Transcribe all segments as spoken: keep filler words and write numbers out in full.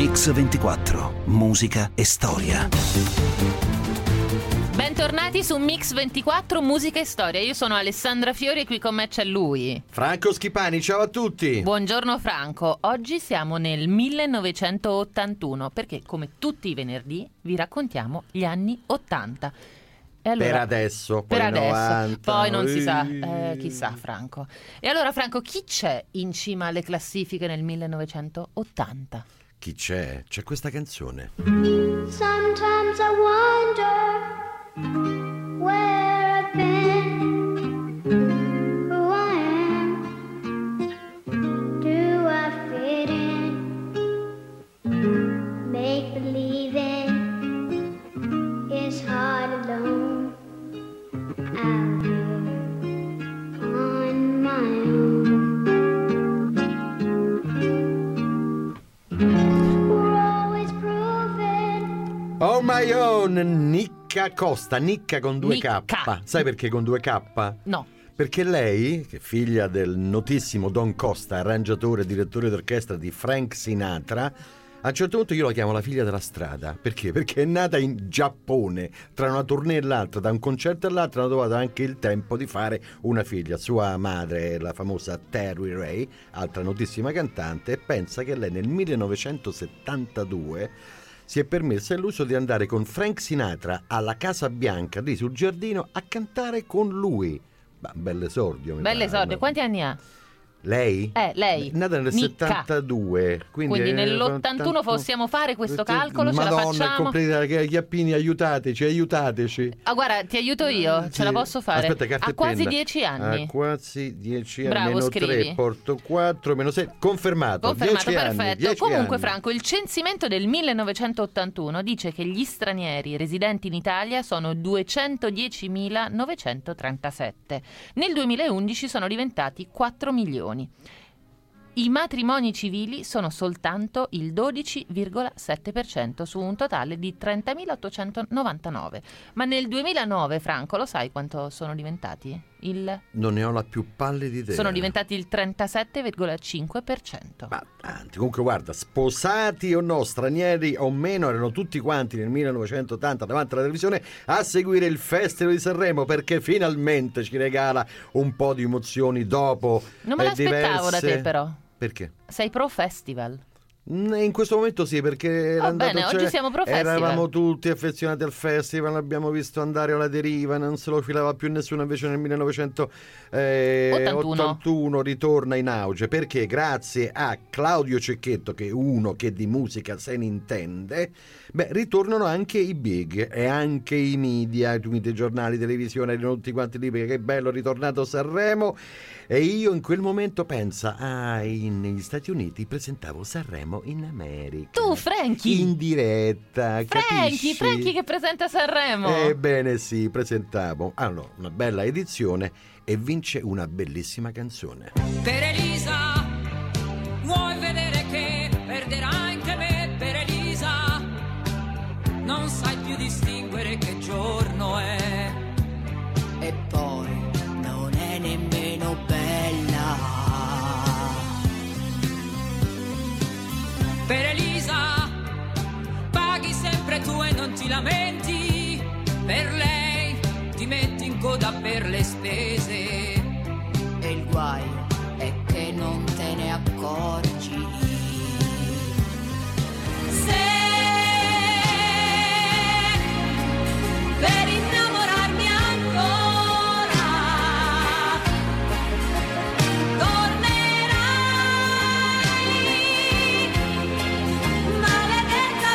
Mix ventiquattro, musica e storia. Bentornati su Mix ventiquattro, musica e storia. Io sono Alessandra Fiori e qui con me c'è lui, Franco Schipani. Ciao a tutti. Buongiorno Franco. Oggi siamo nel millenovecentottantuno perché, come tutti i venerdì, vi raccontiamo gli anni ottanta. E allora, per adesso, poi per adesso, novanta, poi non si sa, ui. eh, chissà Franco. E allora Franco, chi c'è in cima alle classifiche nel millenovecentottanta? Chi c'è? C'è questa canzone. Sometimes I wonder where I've been, who I am, do I fit in? Make believing is hard alone, out here on my own. We're always proving. Oh my own, Nicca Costa, Nicca con due Nicca. K. Sai perché con due K? No. Perché lei, che è figlia del notissimo Don Costa, arrangiatore e direttore d'orchestra di Frank Sinatra, a un certo punto io la chiamo la figlia della strada. Perché? Perché è nata in Giappone. Tra una tournée e l'altra, da un concerto all'altro, hanno trovato anche il tempo di fare una figlia. Sua madre, la famosa Terry Ray, altra notissima cantante, e pensa che lei nel millenovecentosettantadue si è permessa l'uso di andare con Frank Sinatra alla Casa Bianca lì sul giardino a cantare con lui. Ma bell'esordio. mi Belle pare. esordio. Quanti anni ha? Lei? Eh, lei. Nata nel Nicca. settantadue. Quindi, Quindi eh, nell'ottantuno ottantuno. possiamo fare questo calcolo? Ce la Madonna, facciamo? completa, che Chiappini, aiutateci, aiutateci. Ah, guarda, ti aiuto io, ce Sì. la posso fare. Aspetta, carta Ha e quasi penna. dieci anni. Ha quasi dieci anni. Bravo, meno scrivi. tre, porto quattro, meno sei. Confermato. Confermato, dieci anni, perfetto. dieci Comunque, anni. Franco, il censimento del millenovecentottantuno dice che gli stranieri residenti in Italia sono duecentodiecimilanovecentotrentasette. Nel duemilaundici sono diventati quattro milioni. I matrimoni civili sono soltanto il dodici virgola sette per cento su un totale di trentamilaottocentonovantanove. Ma nel duemilanove, Franco, lo sai quanto sono diventati? Il... Non ne ho la più pallida idea. Sono diventati il trentasette virgola cinque per cento. Ma tanti. Comunque guarda, sposati o no, stranieri o meno, erano tutti quanti nel millenovecentottanta davanti alla televisione a seguire il Festival di Sanremo, perché finalmente ci regala un po' di emozioni dopo Non me eh, l'aspettavo da te, diverse- però. Perché? Sei pro festival. In questo momento sì, perché era Va andato, bene, oggi cioè, siamo pro festival. eravamo tutti affezionati al festival, l'abbiamo visto andare alla deriva, non se lo filava più nessuno. Invece nel millenovecentottantuno ritorna in auge, perché grazie a Claudio Cecchetto, che è uno che di musica se ne intende, beh, ritornano anche i big e anche i media, tutti i giornali, televisione, erano tutti quanti lì, perché che bello, è ritornato Sanremo. E io in quel momento pensa, ah, in- negli Stati Uniti presentavo Sanremo in America. Tu, Frankie. In diretta, Frankie, capisci? Frankie che presenta Sanremo. Ebbene sì, presentavo. Allora, una bella edizione e vince una bellissima canzone. Per Elisa, vuoi vedere che perderà anche me? Per Elisa, non sai più distinguere che giorno è. E poi non è nemmeno bella. Per Elisa, paghi sempre tu e non ti lamenti. Per lei ti metti in coda per le spese. E il guaio è che non te ne accorgi. Se per innamorarmi ancora tornerai, maledetta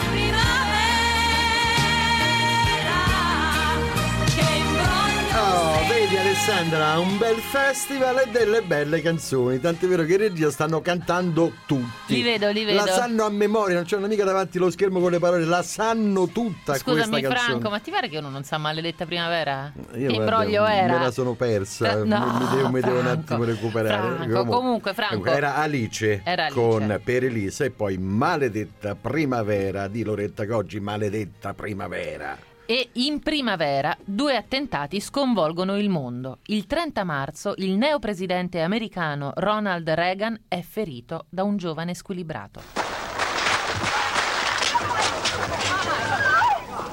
primavera, che imbroglio Oh, sei. vedi Alessandra, un bel festival e delle belle canzoni. Tant'è vero che in regia stanno cantando tutti. Li vedo, li vedo. La sanno a memoria, non c'hanno mica davanti lo schermo con le parole, la sanno tutta. Scusami questa canzone. Franco, ma ti pare che uno non sa maledetta primavera? Io, Che guarda, imbroglio era? Me la sono persa, Fra- no, mi devo, mi devo un Franco, attimo recuperare. Franco, comunque, Franco. Era Alice, Era Alice. con Per Elisa, e poi Maledetta primavera di Loretta Goggi, Maledetta primavera. E in primavera due attentati sconvolgono il mondo. Il trenta marzo il neopresidente americano Ronald Reagan è ferito da un giovane squilibrato.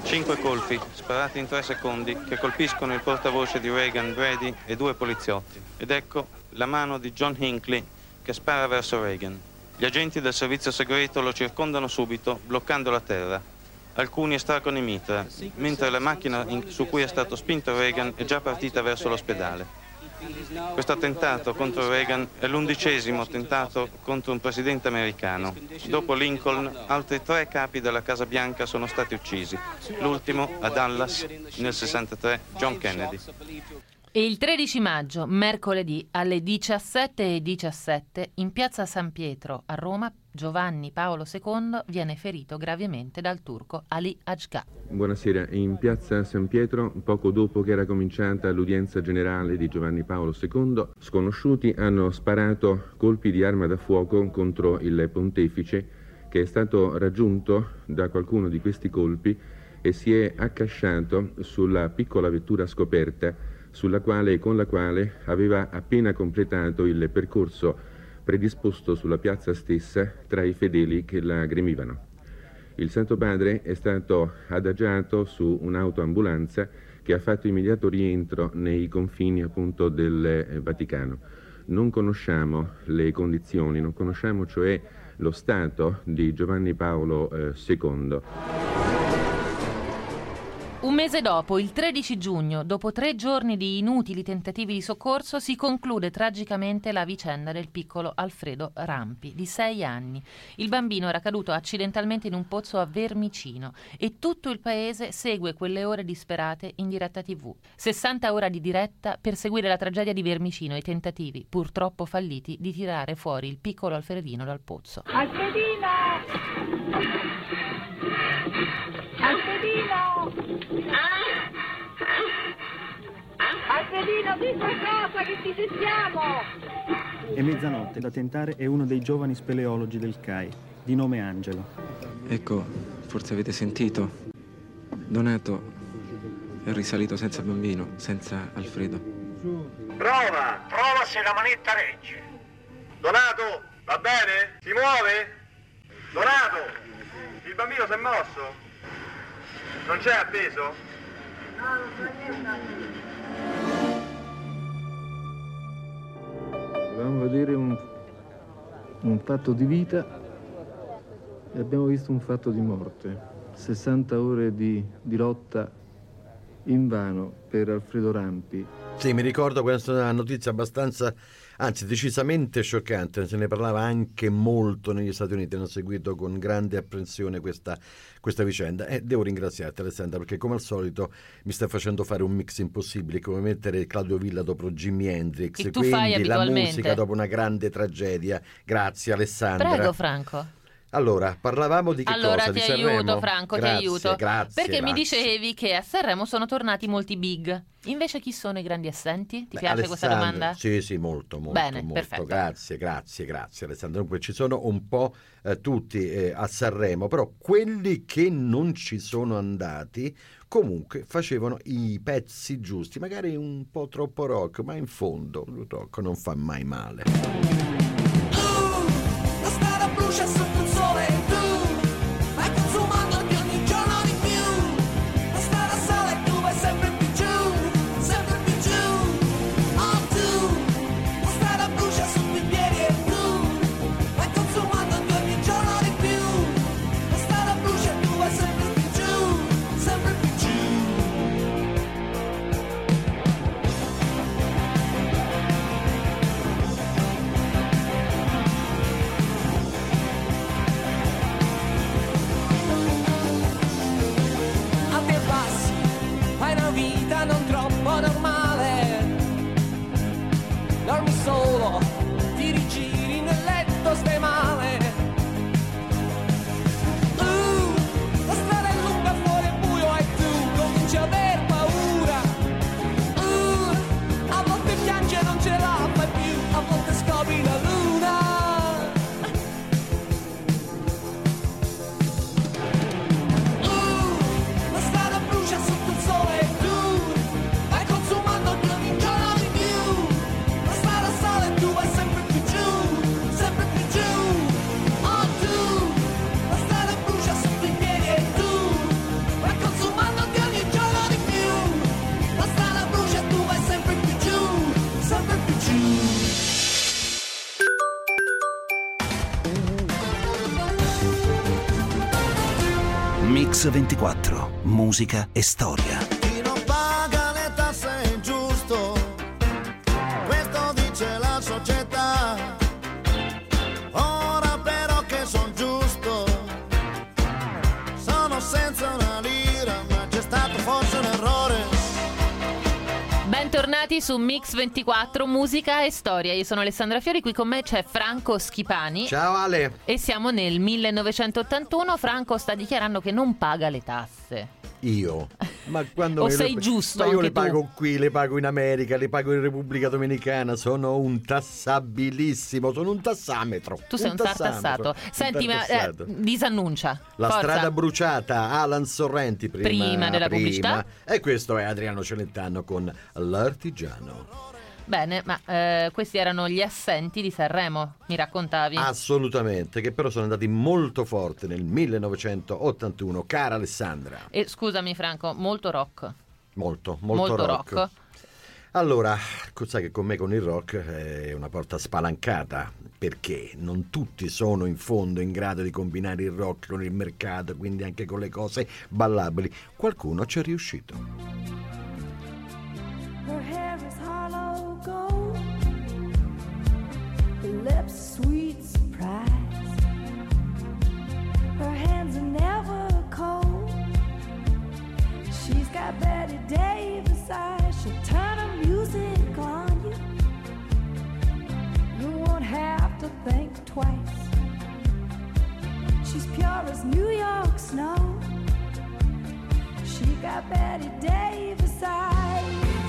Cinque colpi, sparati in tre secondi, che colpiscono il portavoce di Reagan, Brady, e due poliziotti. Ed ecco la mano di John Hinckley che spara verso Reagan. Gli agenti del servizio segreto lo circondano subito, bloccando la terra. Alcuni estraggono i mitra, mentre la macchina in, su cui è stato spinto Reagan è già partita verso l'ospedale. Questo attentato contro Reagan è l'undicesimo attentato contro un presidente americano. Dopo Lincoln, altri tre capi della Casa Bianca sono stati uccisi. L'ultimo, a Dallas, nel sessantatré, John Kennedy. E il tredici maggio, mercoledì, alle diciassette e diciassette, in piazza San Pietro a Roma, Giovanni Paolo secondo viene ferito gravemente dal turco Ali Agca. Buonasera, in piazza San Pietro, poco dopo che era cominciata l'udienza generale di Giovanni Paolo secondo, sconosciuti hanno sparato colpi di arma da fuoco contro il pontefice, che è stato raggiunto da qualcuno di questi colpi e si è accasciato sulla piccola vettura scoperta sulla quale e con la quale aveva appena completato il percorso predisposto sulla piazza stessa tra i fedeli che la gremivano. Il Santo Padre è stato adagiato su un'autoambulanza che ha fatto immediato rientro nei confini appunto del Vaticano. Non conosciamo le condizioni, non conosciamo cioè lo stato di Giovanni Paolo eh, secondo. Un mese dopo, il tredici giugno, dopo tre giorni di inutili tentativi di soccorso, si conclude tragicamente la vicenda del piccolo Alfredo Rampi, di sei anni. Il bambino era caduto accidentalmente in un pozzo a Vermicino e tutto il paese segue quelle ore disperate in diretta tivù. sessanta ore di diretta per seguire la tragedia di Vermicino e i tentativi, purtroppo falliti, di tirare fuori il piccolo Alfredino dal pozzo. Alfredino! Alfredino! Alfredino, di qualcosa che ti sentiamo! È mezzanotte, da tentare è uno dei giovani speleologi del C A I, di nome Angelo. Ecco, forse avete sentito. Donato è risalito senza bambino, senza Alfredo. Prova, prova se la manetta regge. Donato, va bene? Si muove? Donato, il bambino si è mosso? Non c'è appeso? No, non c'è niente. Volevamo vedere un, un fatto di vita e abbiamo visto un fatto di morte. sessanta ore di, di lotta invano per Alfredo Rampi. Sì, mi ricordo questa una notizia abbastanza, anzi decisamente scioccante, se ne parlava anche molto negli Stati Uniti, hanno seguito con grande apprensione questa, questa vicenda e devo ringraziarti Alessandra perché come al solito mi stai facendo fare un mix impossibile, come mettere Claudio Villa dopo Jimi Hendrix, e tu quindi fai la abitualmente. musica dopo una grande tragedia. Grazie Alessandra. Prego Franco. Allora, parlavamo di che allora, cosa? Ti Di Sanremo? aiuto, Franco, grazie, ti aiuto. Grazie, Perché grazie. mi dicevi che a Sanremo sono tornati molti big. Invece chi sono i grandi assenti? Ti Beh, piace questa Alessandra, domanda? Sì, sì, molto, molto. Bene, molto. perfetto. Grazie, grazie, grazie Alessandra. Dunque ci sono un po' eh, tutti eh, a Sanremo, però quelli che non ci sono andati comunque facevano i pezzi giusti, magari un po' troppo rock, ma in fondo il rock non fa mai male. La strada brucia sotto il sole e tu vai consumando di ogni giorno di più. La strada sale e tu vai sempre più giù, sempre più giù. Oh tu, la strada brucia sotto i piedi e tu vai consumando di ogni giorno di più. La strada brucia e tu vai sempre più giù, sempre più giù. Mix ventiquattro, musica e storia. Chi non paga le tasse è ingiusto, questo dice la società. Ora però che son giusto, sono senza una lira, ma c'è stato forse un errore. Bentornati su Mix ventiquattro, musica e storia. Io sono Alessandra Fiori, qui con me c'è Franco Schipani. Ciao Ale. E siamo nel millenovecentottantuno. Franco sta dichiarando che non paga le tasse. Io? Ma quando o io sei le... giusto? Ma io anche le pago tu? qui, le pago in America, le pago in Repubblica Dominicana. Sono un tassabilissimo, sono un tassametro. Tu sei un, un tartassato. Senti, ma eh, disannuncia. La Forza. strada bruciata, Alan Sorrenti prima, prima della prima. pubblicità. E questo è Adriano Celentano con L'Artigiano. Bene, ma eh, questi erano gli assenti di Sanremo, mi raccontavi? Assolutamente, che però sono andati molto forte nel millenovecentottantuno, cara Alessandra. E scusami Franco, molto rock. Molto, molto, molto rock. rock. Allora, sai che con me con il rock è una porta spalancata, perché non tutti sono in fondo in grado di combinare il rock con il mercato, quindi anche con le cose ballabili. Qualcuno ci è riuscito. Her hair is hollow gold, her lips sweet surprise, her hands are never cold, she's got Betty Davis eyes, she'll turn her music on you, you won't have to think twice, she's pure as New York snow, she got Betty Davis eyes.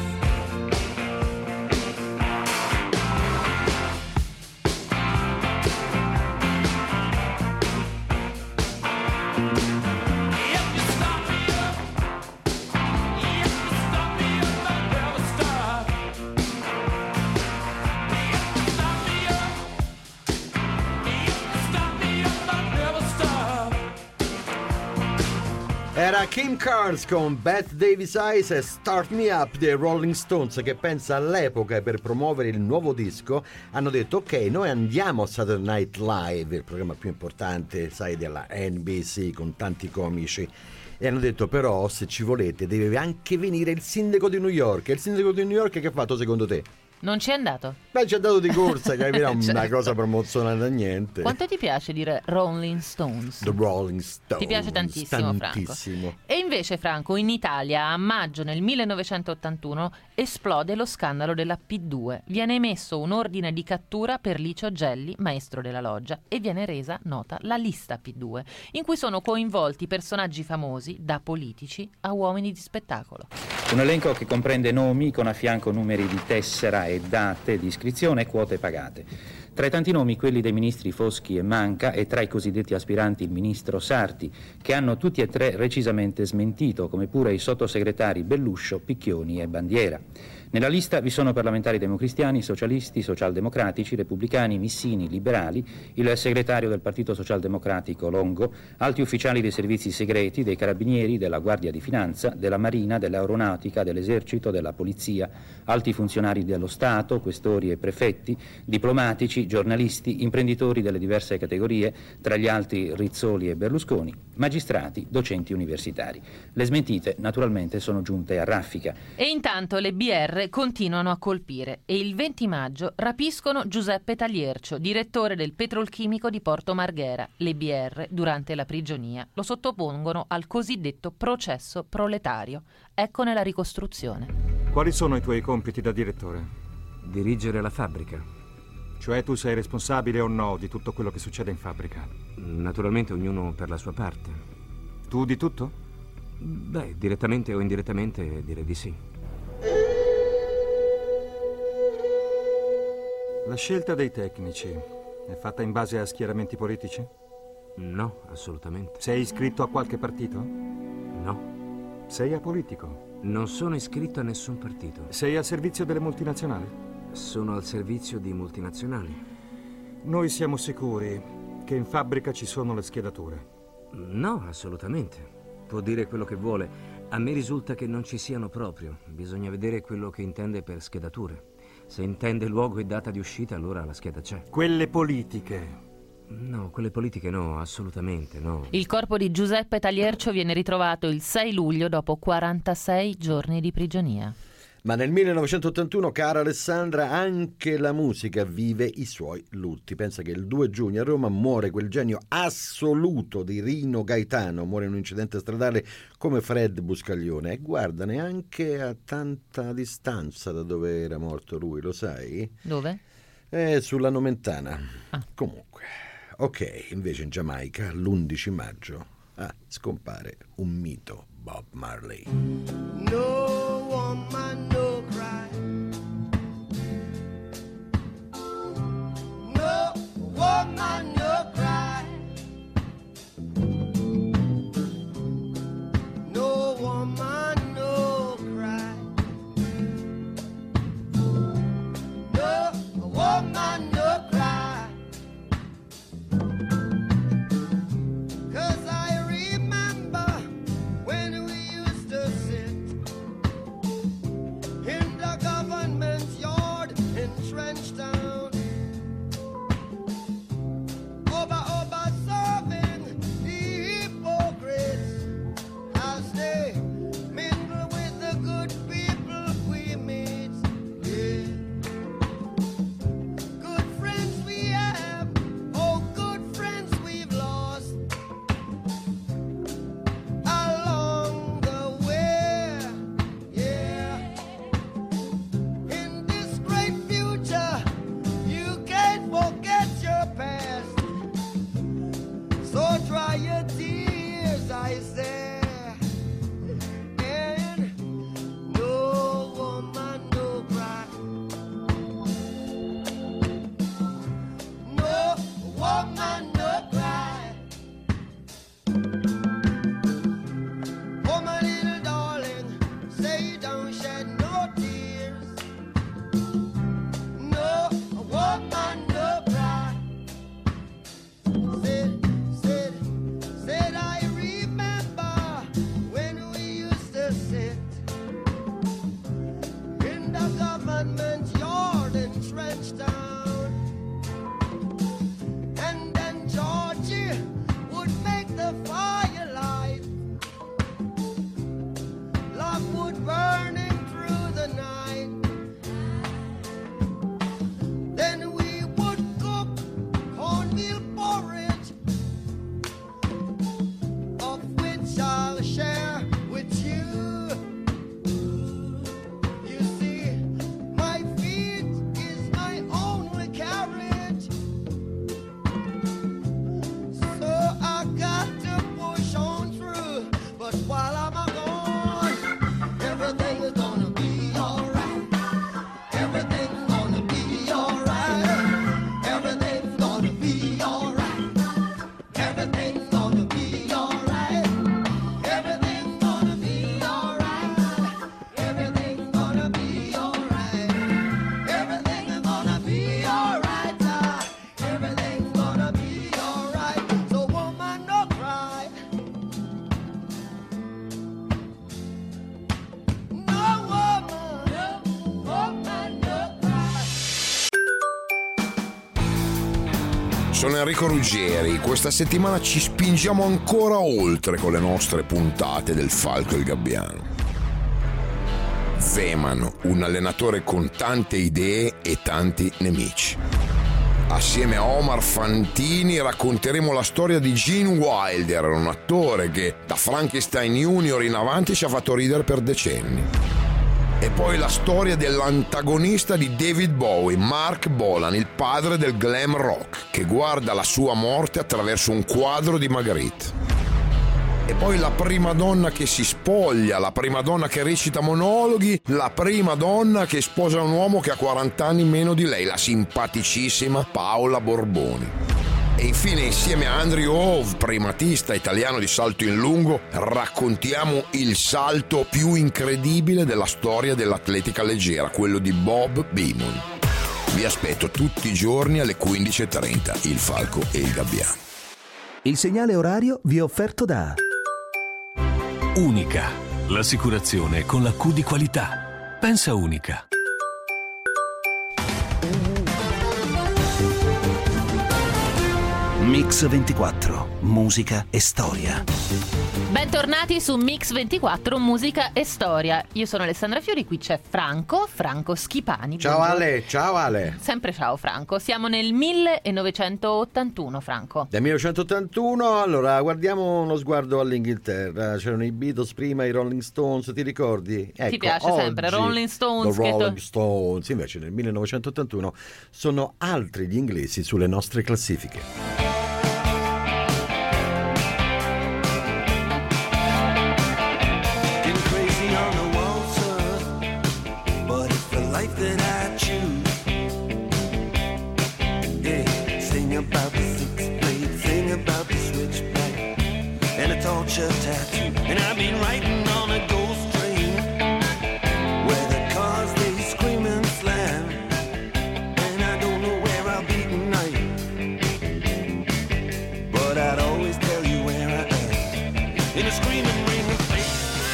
Era Kim Carnes con Bette Davis Eyes e Start Me Up dei Rolling Stones, che pensa all'epoca per promuovere il nuovo disco hanno detto ok, noi andiamo a Saturday Night Live, il programma più importante, sai, della N B C con tanti comici, e hanno detto però se ci volete deve anche venire il sindaco di New York. E il sindaco di New York che ha fatto secondo te? Non ci è andato? Beh, ci è dato di corsa, che era una certo. cosa promozionata a niente. Quanto ti piace dire Rolling Stones? The Rolling Stones. Ti piace tantissimo, tantissimo. Franco. E invece, Franco, in Italia a maggio nel millenovecentottantuno esplode lo scandalo della P due. Viene emesso un ordine di cattura per Licio Gelli, maestro della loggia, e viene resa nota la lista P due, in cui sono coinvolti personaggi famosi, da politici a uomini di spettacolo. Un elenco che comprende nomi con a fianco numeri di tessera e date di iscrizione e quote pagate. Tra i tanti nomi quelli dei ministri Foschi e Manca, e tra i cosiddetti aspiranti il ministro Sarti, che hanno tutti e tre recisamente smentito, come pure i sottosegretari Belluscio, Picchioni e Bandiera. Nella lista vi sono parlamentari democristiani, socialisti, socialdemocratici, repubblicani, missini, liberali, il segretario del Partito Socialdemocratico Longo, alti ufficiali dei servizi segreti, dei carabinieri, della Guardia di Finanza, della Marina, dell'Aeronautica, dell'Esercito, della Polizia, alti funzionari dello Stato, questori e prefetti, diplomatici, giornalisti, imprenditori delle diverse categorie, tra gli altri Rizzoli e Berlusconi, magistrati, docenti universitari. Le smentite naturalmente sono giunte a raffica. E intanto le B R continuano a colpire e il venti maggio rapiscono Giuseppe Tagliercio, direttore del petrolchimico di Porto Marghera. Le B R, durante la prigionia, lo sottopongono al cosiddetto processo proletario. Eccone la ricostruzione. Quali sono i tuoi compiti da direttore? Dirigere la fabbrica. Cioè tu sei responsabile o no di tutto quello che succede in fabbrica? Naturalmente ognuno per la sua parte. Tu di tutto? Beh, direttamente o indirettamente direi di sì. La scelta dei tecnici è fatta in base a schieramenti politici? No, assolutamente. Sei iscritto a qualche partito? No. Sei apolitico? Non sono iscritto a nessun partito. Sei al servizio delle multinazionali? Sono al servizio di multinazionali. Noi siamo sicuri che in fabbrica ci sono le schedature? No, assolutamente. Può dire quello che vuole. A me risulta che non ci siano proprio. Bisogna vedere quello che intende per schedature. Se intende luogo e data di uscita, allora la scheda c'è. Quelle politiche No, quelle politiche no, assolutamente no. Il corpo di Giuseppe Taliercio viene ritrovato il sei luglio dopo quarantasei giorni di prigionia. Ma nel millenovecentottantuno, cara Alessandra, anche la musica vive i suoi lutti. Pensa che il due giugno a Roma muore quel genio assoluto di Rino Gaetano, muore in un incidente stradale come Fred Buscaglione. E guarda, neanche a tanta distanza da dove era morto lui, lo sai? Dove? Eh, sulla Nomentana. Ah. Comunque, ok, invece in Giamaica, l'undici maggio, ah, scompare un mito, Bob Marley. No woman, no cry. No woman, no cry. No woman, no cry. No woman, no cry. 'Cause I remember when we used to sit in the government yard in Trenchtown, over, over serving the hypocrites as they mingle with the good people we meet. Yeah. Good friends we have, oh good friends we've lost along the way, yeah. In this great future, you can't forget your past. So dry your tears, I say. And no woman, no cry. No woman, no cry. Oh, my little darling, say you don't shed no tears. No woman, no cry. Said, said, said I remember when we used to sit in the government yard in Trenchtown. And then Georgie would make the fire light. Lockwood burning through the night. Then we would cook cornmeal porridge, of which I'll share with you. You see, my feet is my only carriage, so I got to push on through. But while I'm gone, everything is gonna be alright. Everything's gonna be alright. Everything's gonna be alright. Everything's gonna be alright. Everything's gonna be alright. Everything's gonna be alright. Everything's gonna be alright. ah. Everything's gonna be alright. So woman, no cry. No woman, no woman, no cry. Sono Enrico Ruggeri. Questa settimana ci spingiamo ancora oltre con le nostre puntate del Falco e il Gabbiano. Veman, un allenatore con tante idee e tanti nemici. Assieme a Omar Fantini racconteremo la storia di Gene Wilder, un attore che da Frankenstein Junior in avanti ci ha fatto ridere per decenni. E poi la storia dell'antagonista di David Bowie, Mark Bolan, il padre del glam rock, che guarda la sua morte attraverso un quadro di Magritte. E poi la prima donna che si spoglia, la prima donna che recita monologhi, la prima donna che sposa un uomo che ha quaranta anni meno di lei, la simpaticissima Paola Borboni. E infine, insieme a Andrew Hove, primatista italiano di salto in lungo, raccontiamo il salto più incredibile della storia dell'atletica leggera, quello di Bob Beamon. Vi aspetto tutti i giorni alle quindici e trenta, il Falco e il Gabbiano. Il segnale orario vi è offerto da Unica, l'assicurazione con la Q di qualità. Pensa Unica. Mix ventiquattro, musica e storia. Bentornati su Mix ventiquattro, musica e storia. Io sono Alessandra Fiori, qui c'è Franco, Franco Schipani. Ciao Buongiorno. Ale, ciao Ale. Sempre ciao Franco, siamo nel millenovecentottantuno, Franco. Del millenovecentottantuno, allora guardiamo uno sguardo all'Inghilterra. C'erano i Beatles prima, i Rolling Stones, ti ricordi? Ecco, Ti piace sempre oggi, Rolling Stones? The che to- Rolling Stones, invece nel millenovecentottantuno sono altri gli inglesi sulle nostre classifiche. Tattoo. And I've been riding on a ghost train where the cars they scream and slam, and I don't know where I'll be tonight, but I'd always tell you where I am in a screaming ring of fate.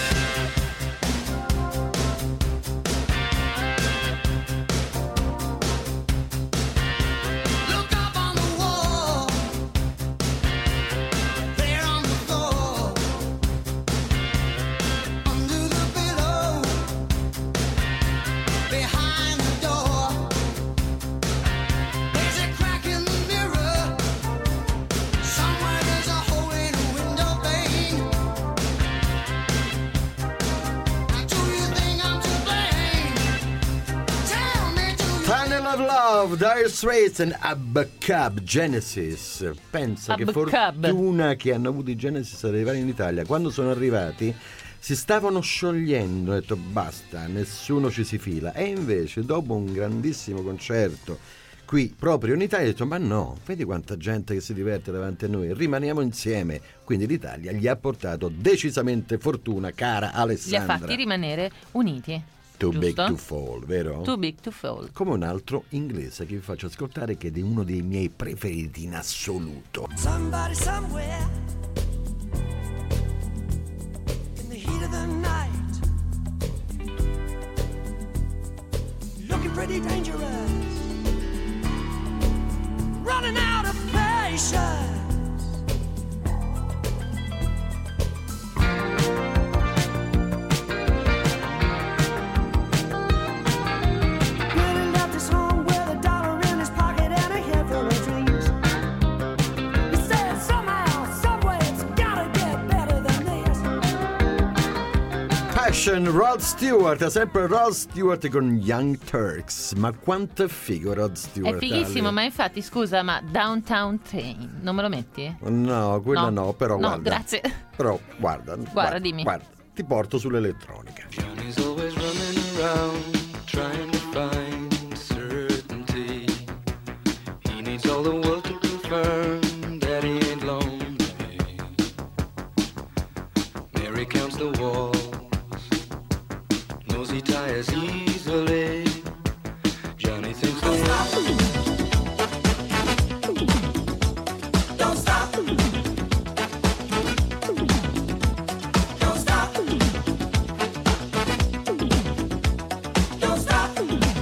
Look up on the wall, there on the floor, under the pillow, behind the door. There's a crack in the mirror, somewhere there's a hole in a window pane. Now do you think I'm to blame? Tell me, do you Tunnel of Love, Dire Straits and Abacab, Genesis. Pensa che Abacab. fortuna che hanno avuto i Genesis ad arrivare in Italia. Quando sono arrivati si stavano sciogliendo, ho detto basta, nessuno ci si fila. E invece dopo un grandissimo concerto qui proprio in Italia ho detto ma no, vedi quanta gente che si diverte davanti a noi, rimaniamo insieme. Quindi l'Italia gli ha portato decisamente fortuna, cara Li ha Alessandra. fatti rimanere uniti. Too giusto? Big to Fall, vero? Too big to fall. Come un altro inglese che vi faccio ascoltare, che è uno dei miei preferiti in assoluto. somebody somewhere in the heat of the night, looking pretty dangerous, running out of patience. Running left his home with a dollar in his pocket and a head full of dreams. He said somehow, someway it's gotta get better than this. Passion, Rod Stewart, sempre Rod Stewart con Young Turks. Ma quanto è figo Rod Stewart. È fighissimo, Ale. ma infatti scusa, ma Downtown Train non me lo metti? No, quella no, No. però No, guarda. grazie. Però guarda, guarda, dimmi. guarda, ti porto sull'elettronica. Johnny's always running around, trying to find certainty. He needs all the world to confirm that he ain't lonely. Mary counts the walls, knows he tires easily. Johnny thinks the world. Don't stop. Don't stop. Don't stop.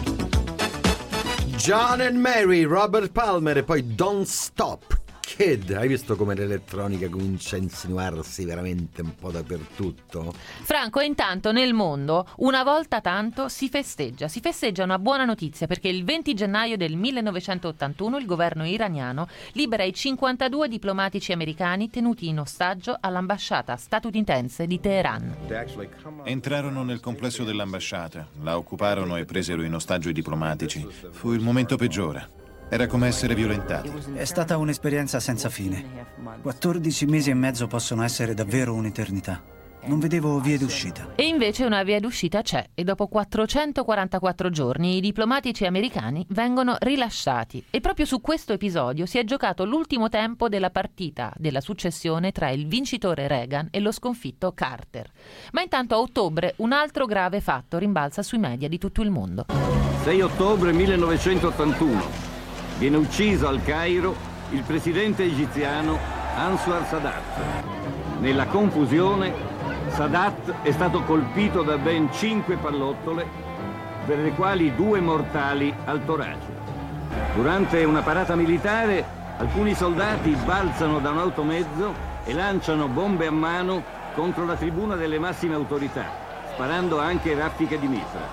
John and Mary, Robert Palmer e poi Don't Stop. Kid, hai visto come l'elettronica comincia a insinuarsi veramente un po' dappertutto? Franco, e intanto nel mondo una volta tanto si festeggia, si festeggia una buona notizia, perché il venti gennaio del millenovecentottantuno il governo iraniano libera i cinquantadue diplomatici americani tenuti in ostaggio all'ambasciata statunitense di Teheran. Entrarono nel complesso dell'ambasciata, la occuparono e presero in ostaggio i diplomatici. Fu il momento peggiore. Era come essere violentati. È stata un'esperienza senza fine. quattordici mesi e mezzo possono essere davvero un'eternità. Non vedevo vie d'uscita. E invece una via d'uscita c'è, e dopo quattrocentoquarantaquattro giorni i diplomatici americani vengono rilasciati. E proprio su questo episodio si è giocato l'ultimo tempo della partita della successione tra il vincitore Reagan e lo sconfitto Carter. Ma intanto a ottobre un altro grave fatto rimbalza sui media di tutto il mondo. sei ottobre millenovecentottantuno. Viene ucciso al Cairo il presidente egiziano Anwar Sadat. Nella confusione, Sadat è stato colpito da ben cinque pallottole, per le quali due mortali al torace. Durante una parata militare Alcuni soldati balzano da un automezzo e lanciano bombe a mano contro la tribuna delle massime autorità, sparando anche raffiche di mitra.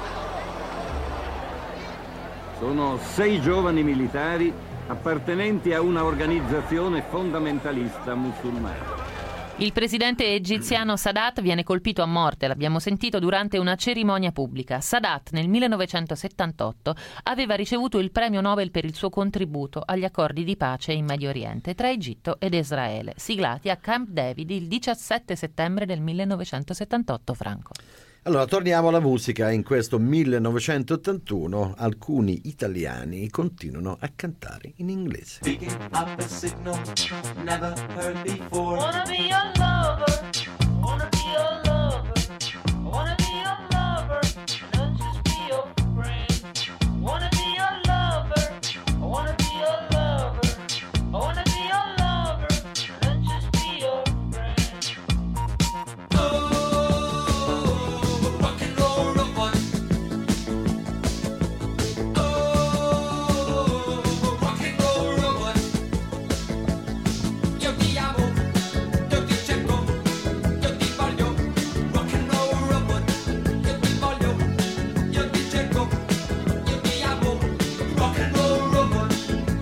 Sono sei giovani militari appartenenti a una organizzazione fondamentalista musulmana. Il presidente egiziano Sadat viene colpito a morte, l'abbiamo sentito, durante una cerimonia pubblica. Sadat nel millenovecentosettantotto aveva ricevuto il premio Nobel per il suo contributo agli accordi di pace in Medio Oriente tra Egitto ed Israele, siglati a Camp David il diciassette settembre del millenovecentosettantotto, Franco. Allora, torniamo alla musica. In questo millenovecentottantuno alcuni italiani continuano a cantare in inglese. Picking up a signal never heard before. Wanna be your lover, wanna be your lover, wanna be your lover, not just be your friend. Wanna be your lover, wanna be your lover, wanna be your lover, not just be your friend. Oh, rock and roll robot. Oh, rock and roll robot. Io ti amo, io ti cerco, io ti voglio. Rock and roll robot. Io ti voglio, io ti cerco, io ti amo. Rock and roll robot.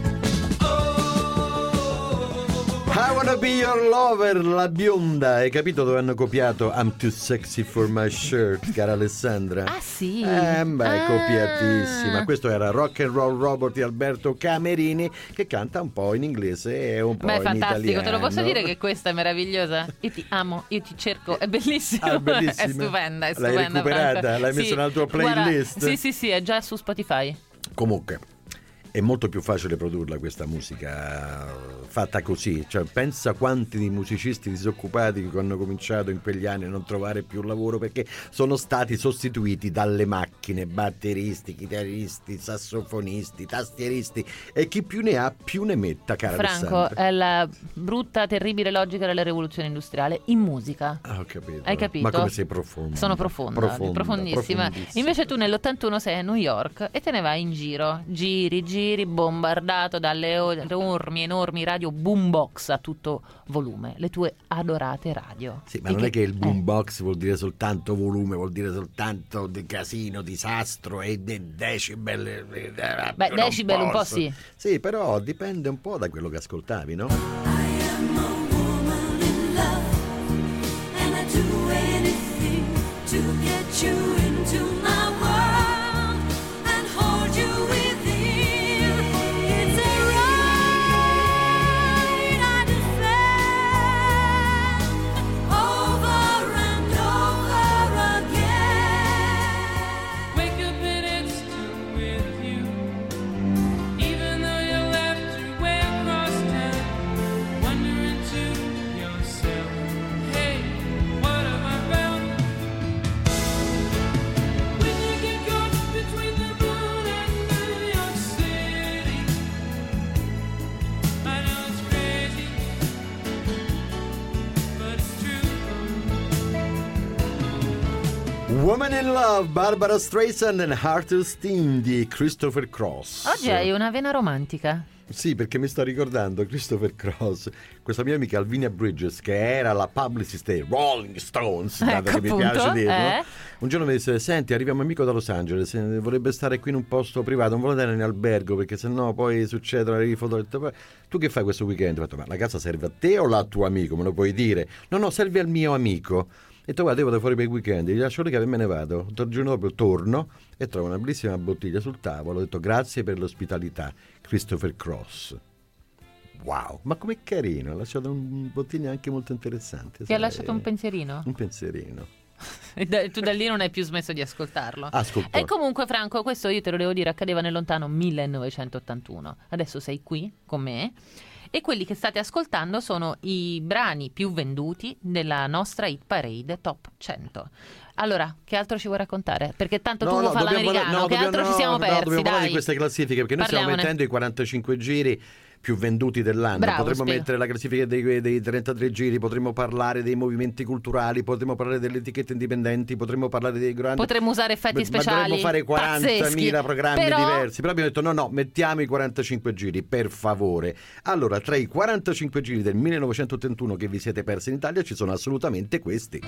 I wanna be your lover, la bionda. Hai capito dove hanno copiato I'm too sexy for my shirt, cara Alessandra? Ah sì? Eh beh, Ah. copiatissima. Questo era Rock and Roll Robot di Alberto Camerini, che canta un po' in inglese e un po' Beh, è in fantastico, italiano. te lo posso dire che questa è meravigliosa? Io ti amo, io ti cerco, è bellissimo. Ah, bellissima. È stupenda, è L'hai stupenda. recuperata? Franco. L'hai messa Sì. nella tua playlist? Guarda, sì, sì, sì, è già su Spotify. Comunque, è molto più facile produrla questa musica fatta così, cioè pensa quanti di musicisti disoccupati che hanno cominciato in quegli anni a non trovare più lavoro perché sono stati sostituiti dalle macchine, batteristi, chitarristi, sassofonisti, tastieristi, e chi più ne ha più ne metta, cara Franco, Alessandra. è la brutta, terribile logica della rivoluzione industriale in musica. Ah, ho capito. Hai capito? Ma come sei profonda? Sono profonda, Profonda, profondissima. profondissima. Invece tu nell'ottantuno sei a New York e te ne vai in giro, giri, giri, bombardato dalle o- enormi, enormi radio boombox a tutto volume, le tue adorate radio. Sì, ma E non è che il eh. boombox vuol dire soltanto volume, vuol dire soltanto di casino, disastro e de- decibel. eh, eh, Beh, non decibel un po' posso. sì. Sì, però dipende un po' da quello che ascoltavi, no? And I do anything to get you into my world and hold you within. It's a right I defend over and over again. Wake up and it's still with you, even though you left your way across town. Wondering to yourself, hey, what have I found? When you get caught between the moon and New York City, I know it's crazy, but it's true. Woman in Love, Barbara Streisand and Arthur Steen di Christopher Cross. Oggi hai una vena romantica. Sì, perché mi sto ricordando Christopher Cross, questa mia amica Alvinia Bridges, che era la publicist dei Rolling Stones, dato Ecco, che mi appunto, piace dirlo. eh. Un giorno mi disse: senti, arriva un amico da Los Angeles, eh, vorrebbe stare qui in un posto privato, non vuole andare in albergo perché sennò poi succedono le foto. Ho detto, "Beh, tu che fai questo weekend?" Ho detto: ma la casa serve a te o al tuo amico? Me lo puoi dire? No, no, serve al mio amico. E detto: guarda, io vado fuori per il weekend, gli lascio le chiavi e me ne vado. Il giorno dopo torno e trovo una bellissima bottiglia sul tavolo. Ho detto: grazie per l'ospitalità, Christopher Cross. Wow, ma com'è carino, ha lasciato un bottiglia anche molto interessante. Ti ha sai? lasciato un pensierino? Un pensierino. E da- tu da lì non hai più smesso di ascoltarlo. Ascolto. E comunque, Franco, questo io te lo devo dire, accadeva nel lontano millenovecentottantuno. Adesso sei qui con me e quelli che state ascoltando sono i brani più venduti della nostra hit parade top cento. Allora, che altro ci vuoi raccontare? Perché tanto tu lo fa dobbiamo l'americano, parlare- no, che dobbiamo- altro no, ci siamo no, persi, dobbiamo parlare dai. di queste classifiche perché noi stiamo Parliamone. mettendo i quarantacinque giri più venduti dell'anno. Bravo, potremmo spiega. mettere la classifica dei, dei trentatré giri, potremmo parlare dei movimenti culturali, potremmo parlare delle etichette indipendenti, potremmo parlare dei grandi... Potremmo usare effetti Ma- speciali. Ma dovremmo fare quarantamila pazzeschi. programmi Però... diversi. Però abbiamo detto no, no, mettiamo i quarantacinque giri, per favore. Allora, tra i quarantacinque giri del millenovecentottantuno che vi siete persi in Italia ci sono assolutamente questi.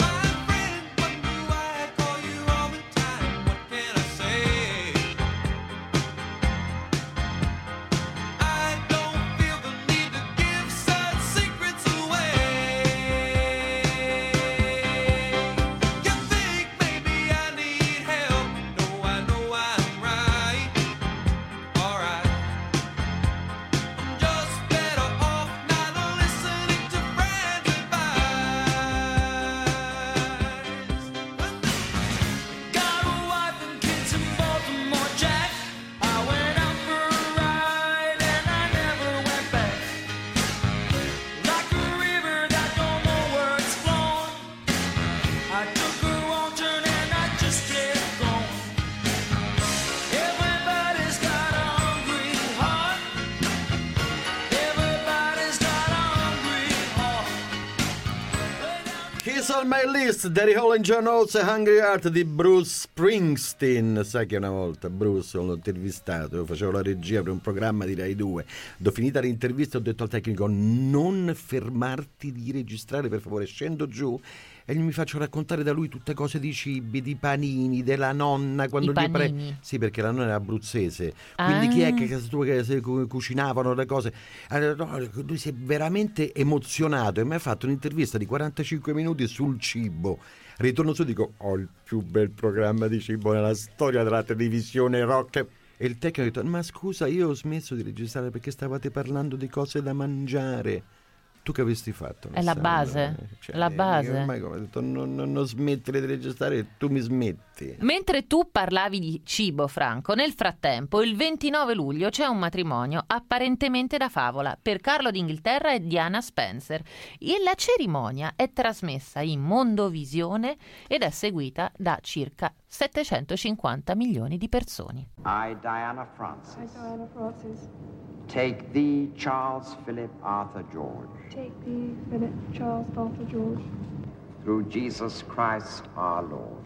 On my list, Daddy Hall and John Oates e Hungry Heart di Bruce Springsteen. Sai che una volta Bruce l'ho intervistato, io facevo la regia per un programma di Rai due. Do finita l'intervista ho detto al tecnico: non fermarti di registrare per favore, scendo giù e mi faccio raccontare da lui tutte cose di cibi, di panini, della nonna quando I gli pre... panini. Sì, perché la nonna era abruzzese, quindi Ah. chi è che casa tua che se cu- cucinavano le cose. Allora, no, lui si è veramente emozionato e mi ha fatto un'intervista di quarantacinque minuti sul cibo. Ritorno su e dico: ho il più bel programma di cibo nella storia della televisione rock. E il tecnico ha detto: ma scusa, io ho smesso di registrare perché stavate parlando di cose da mangiare. Tu che avresti fatto? È la Alessandro? base, Cioè, la base. ormai come ho detto, non, non, non smettere di registrare e tu mi smetti. Mentre tu parlavi di cibo, Franco, nel frattempo, il ventinove luglio c'è un matrimonio apparentemente da favola per Carlo d'Inghilterra e Diana Spencer. E la cerimonia è trasmessa in mondovisione ed è seguita da circa settecentocinquanta milioni di persone. I, Diana Francis, I, Diana Francis, take thee, Charles Philip Arthur George, take thee, Philip Charles Arthur George, through Jesus Christ our Lord.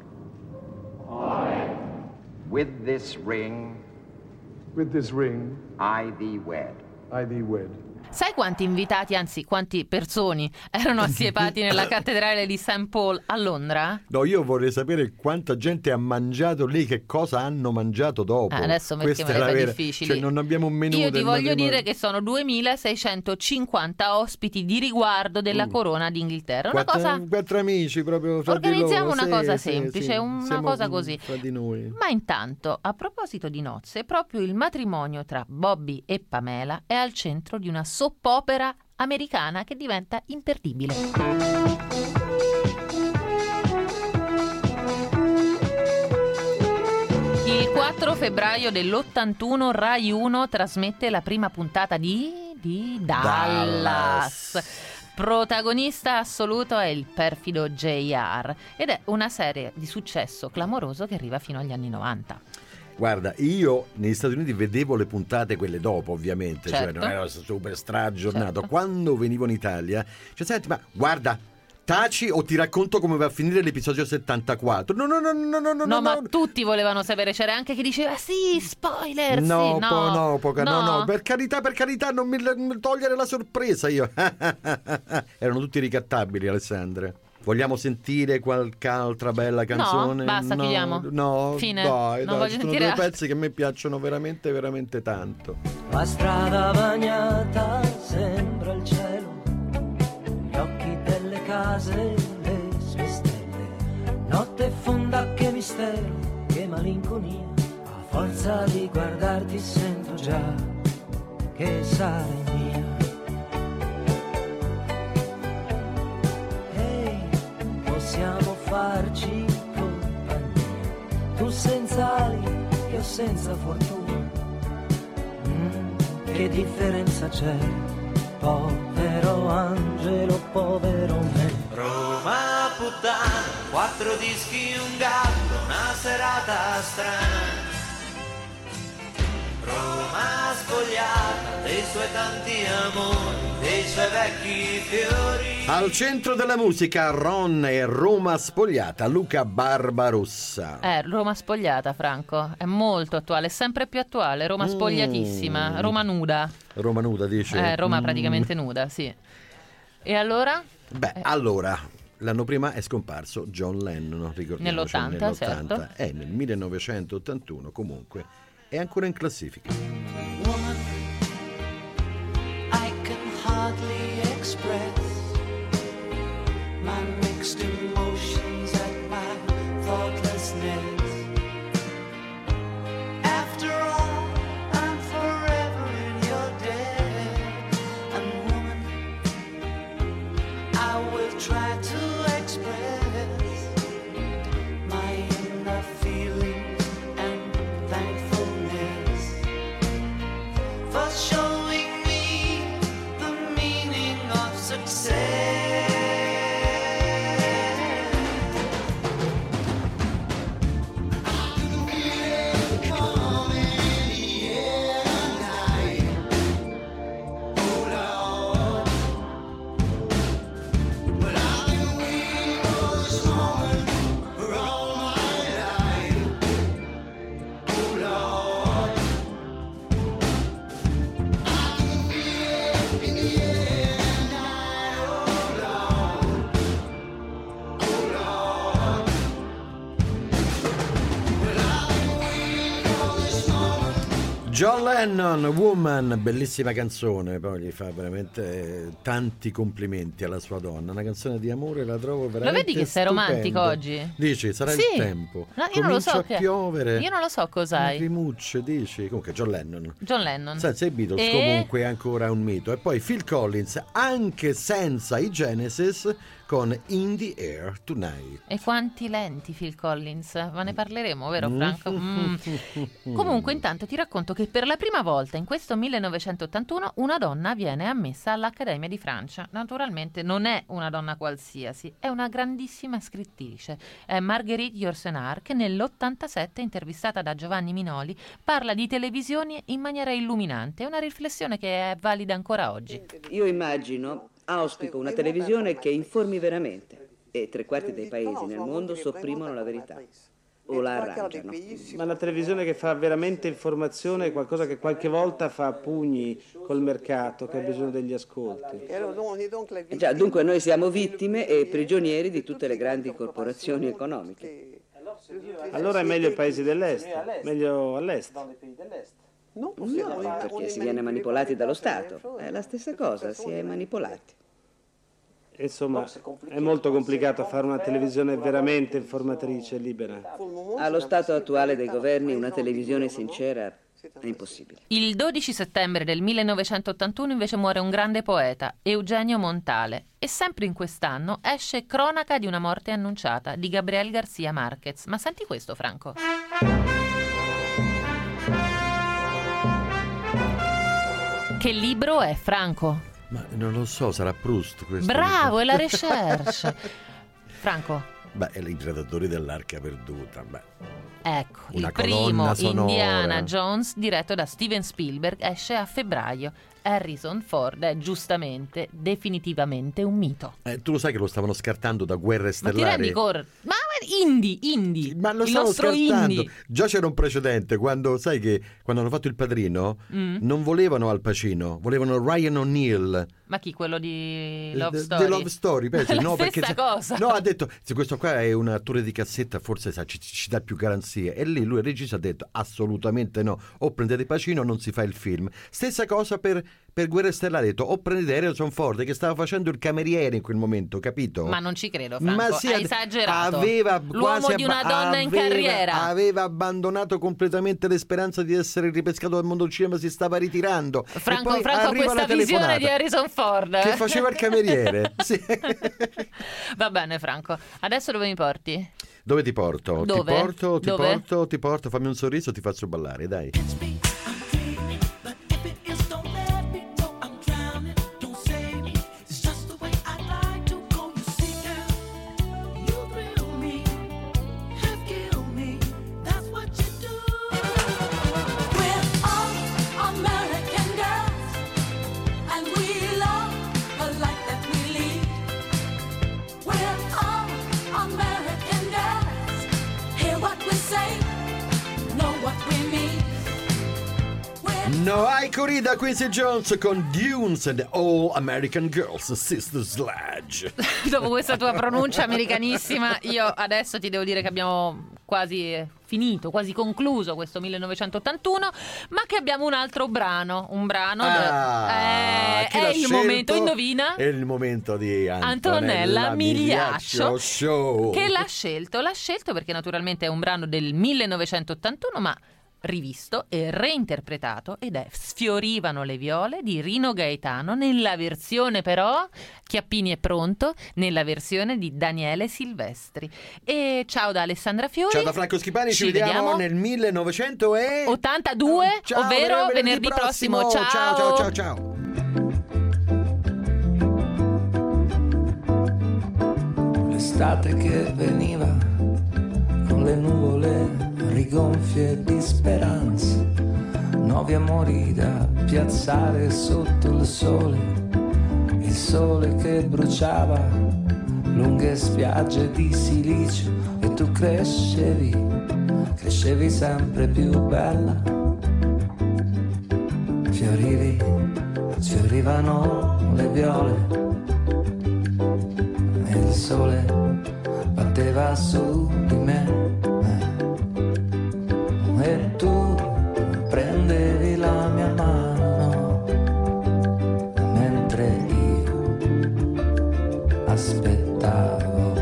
Amen. With this ring, With this ring, I thee wed. I thee wed. Sai quanti invitati, anzi quanti persone erano assiepati nella cattedrale di Saint Paul a Londra? No, io vorrei sapere quanta gente ha mangiato lì, che cosa hanno mangiato dopo. Ah, adesso Questa perché me è le la fai vera- difficili. Cioè, non abbiamo un menù Io ti del voglio matrimonio. dire che sono duemilaseicentocinquanta ospiti di riguardo della Mm. corona d'Inghilterra. Una Quattro, cosa... quattro amici proprio fra di Organizziamo loro. una Sì, cosa sì, semplice, sì. una Siamo cosa così. fra di noi. Ma intanto, a proposito di nozze, proprio il matrimonio tra Bobby e Pamela è al centro di una soppopera americana che diventa imperdibile. Il quattro febbraio dell'ottantuno Rai uno trasmette la prima puntata di, di Dallas. Dallas. Protagonista assoluto è il perfido J R ed è una serie di successo clamoroso che arriva fino agli anni novanta. Guarda, io negli Stati Uniti vedevo le puntate, quelle dopo ovviamente, cioè Certo. non ero super straggiornato. Certo. Quando venivo in Italia, cioè senti, ma guarda, taci o ti racconto come va a finire l'episodio settantaquattro. No, no, no, no, no, no, No, ma no. tutti volevano sapere, c'era anche chi diceva sì, spoiler, No, sì, no, po- no, poca, no. no, no, per carità, per carità, non mi, non mi togliere la sorpresa io. Erano tutti ricattabili, Alessandra. Vogliamo sentire qualche altra bella canzone? basta, chiudiamo. No, Fine. dai, Non dai, voglio ci sono sentire due altro. pezzi che a me piacciono veramente, veramente tanto. La strada bagnata sembra il cielo, gli occhi delle case, le sue stelle. Notte fonda, che mistero, che malinconia. A forza di guardarti sento già che sarai mia. Ehi, possiamo farci compagnia. Tu senza ali, io senza fortuna. Mm, che differenza c'è? Povero angelo, povero me. Roma puttana, quattro dischi, un gatto, una serata strana. Roma spogliata dei suoi tanti amori, dei suoi vecchi fiori. Al centro della musica Ron e Roma spogliata, Luca Barbarossa. Eh, Roma spogliata, Franco, è molto attuale, è sempre più attuale. Roma spogliatissima, Mm. Roma nuda. Roma nuda, dice? Eh, Roma Mm. praticamente nuda, sì. E allora? Beh, allora, l'anno prima è scomparso John Lennon, ricordiamoci, Nell'ottanta, nell'ottanta. certo. È nel millenovecentottantuno, comunque, è ancora in classifica. Woman, I can hardly express my mixed emotions at my thoughtlessness. After all, I'm forever in your debt. And woman, I will try to express my inner feeling and thankfulness for showing me the meaning of success. John Lennon, Woman, bellissima canzone, poi gli fa veramente eh, tanti complimenti alla sua donna, una canzone di amore, la trovo veramente Lo vedi che sei stupenda. romantico oggi? Dici, sarà Sì. il tempo. No, io non lo Comincia so a che- piovere. Io non lo so cos'hai. Lacrimucce, dici. Comunque John Lennon. John Lennon. Senza i Beatles E- comunque è ancora un mito. E poi Phil Collins, anche senza i Genesis, con In the Air Tonight. E quanti lenti Phil Collins? Ma ne parleremo, vero Franco? Mm. Comunque intanto ti racconto che per la prima volta in questo millenovecentottantuno una donna viene ammessa all'Accademia di Francia. Naturalmente non è una donna qualsiasi, è una grandissima scrittrice. È Marguerite Yourcenar, che nell'ottantasette, intervistata da Giovanni Minoli, parla di televisione in maniera illuminante. È una riflessione che è valida ancora oggi. Io immagino, auspico una televisione che informi veramente e tre quarti dei paesi nel mondo sopprimono la verità o la arrangiano. Ma la televisione che fa veramente informazione è qualcosa che qualche volta fa a pugni col mercato, che ha bisogno degli ascolti. Eh Già, dunque noi siamo vittime e prigionieri di tutte le grandi corporazioni economiche. Allora è meglio i paesi dell'est, meglio all'est. No, perché si viene manipolati dallo Stato. È la stessa cosa, si è manipolati. Insomma, è molto complicato fare una televisione veramente informatrice e libera. Allo stato attuale dei governi una televisione sincera è impossibile. Il dodici settembre del millenovecentottantuno invece muore un grande poeta, Eugenio Montale, e sempre in quest'anno esce Cronaca di una morte annunciata di Gabriel García Márquez. Ma senti questo, Franco. Che libro è, Franco? Ma non lo so, sarà Proust questo. Bravo, è la recherche. Franco. Beh, è I Predatori dell'Arca Perduta. Beh, Ecco, una il primo colonna sonora. Indiana Jones, diretto da Steven Spielberg, esce a febbraio. Harrison Ford è giustamente, definitivamente un mito. Eh, tu lo sai che lo stavano scartando da Guerre Ma Stellari? ti rendi conto? Ma indie, indie. Ma lo il stavo nostro scartando. indie. Già c'era un precedente quando, sai che quando hanno fatto Il Padrino Mm. non volevano Al Pacino, volevano Ryan O'Neal. Ma chi, quello di Love The- Story? The Love Story, pensi? La No, stessa perché se- cosa. No, ha detto, se questo qua è un attore di cassetta, forse sa, ci, ci dà più garanzie. E lì lui, il regista, ha detto assolutamente no. O prendete Pacino o non si fa il film. Stessa cosa per, per Guerre Stellari, ha detto o prendete Harrison Ford che stava facendo il cameriere in quel momento, capito? Ma non ci credo, Franco. Ma sì, Hai ad- esagerato. aveva L'uomo quasi di una abba- donna in aveva- carriera. Aveva abbandonato completamente le speranze di essere ripescato dal mondo del cinema, si stava ritirando. E Franco, poi Franco ha arriva questa la visione telefonata di Harrison Ford. che faceva il cameriere. Sì. Va bene, Franco. Adesso dove mi porti? Dove ti porto? Dove? Ti porto, ti Dove? porto, ti porto, fammi un sorriso, ti faccio ballare, dai. America. Noai Corrida, Quincy Jones con Dunes and All American Girls, Sister Sledge. Dopo questa tua pronuncia americanissima, io adesso ti devo dire che abbiamo quasi finito, quasi concluso questo millenovecentottantuno, ma che abbiamo un altro brano, un brano Ah, de... chi eh, l'ha è il scelto? momento, indovina? È il momento di Antonella, Antonella Migliaccio, Show. che l'ha scelto, l'ha scelto perché naturalmente è un brano del millenovecentottantuno, ma rivisto e reinterpretato, ed è Sfiorivano le viole di Rino Gaetano, nella versione però, Chiappini è pronto, nella versione di Daniele Silvestri. E ciao da Alessandra Fiori. Ciao da Franco Schipani, ci, ci vediamo, vediamo nel millenovecentottantadue, ciao, ovvero venerdì, venerdì prossimo. prossimo. Ciao ciao ciao ciao. L'estate che veniva con le nuvole rigonfie di speranze, nuovi amori da piazzare sotto il sole, il sole che bruciava lunghe spiagge di silicio, e tu crescevi, crescevi sempre più bella, fiorivi, sfiorivano le viole e il sole batteva su di me. E tu prendevi la mia mano mentre io aspettavo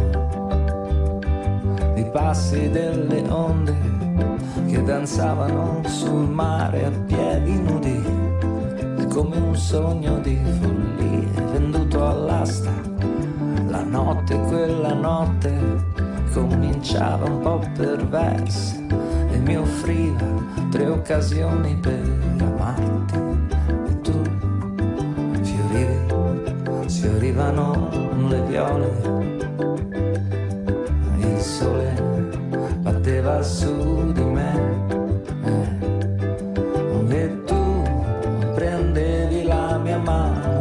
i passi delle onde che danzavano sul mare a piedi nudi, come un sogno di follia venduto all'asta. La notte, quella notte, cominciava un po' perversa e mi offriva tre occasioni per amarti, e tu fiorivi, sfiorivano le viole, il sole batteva su di me, eh, e tu prendevi la mia mano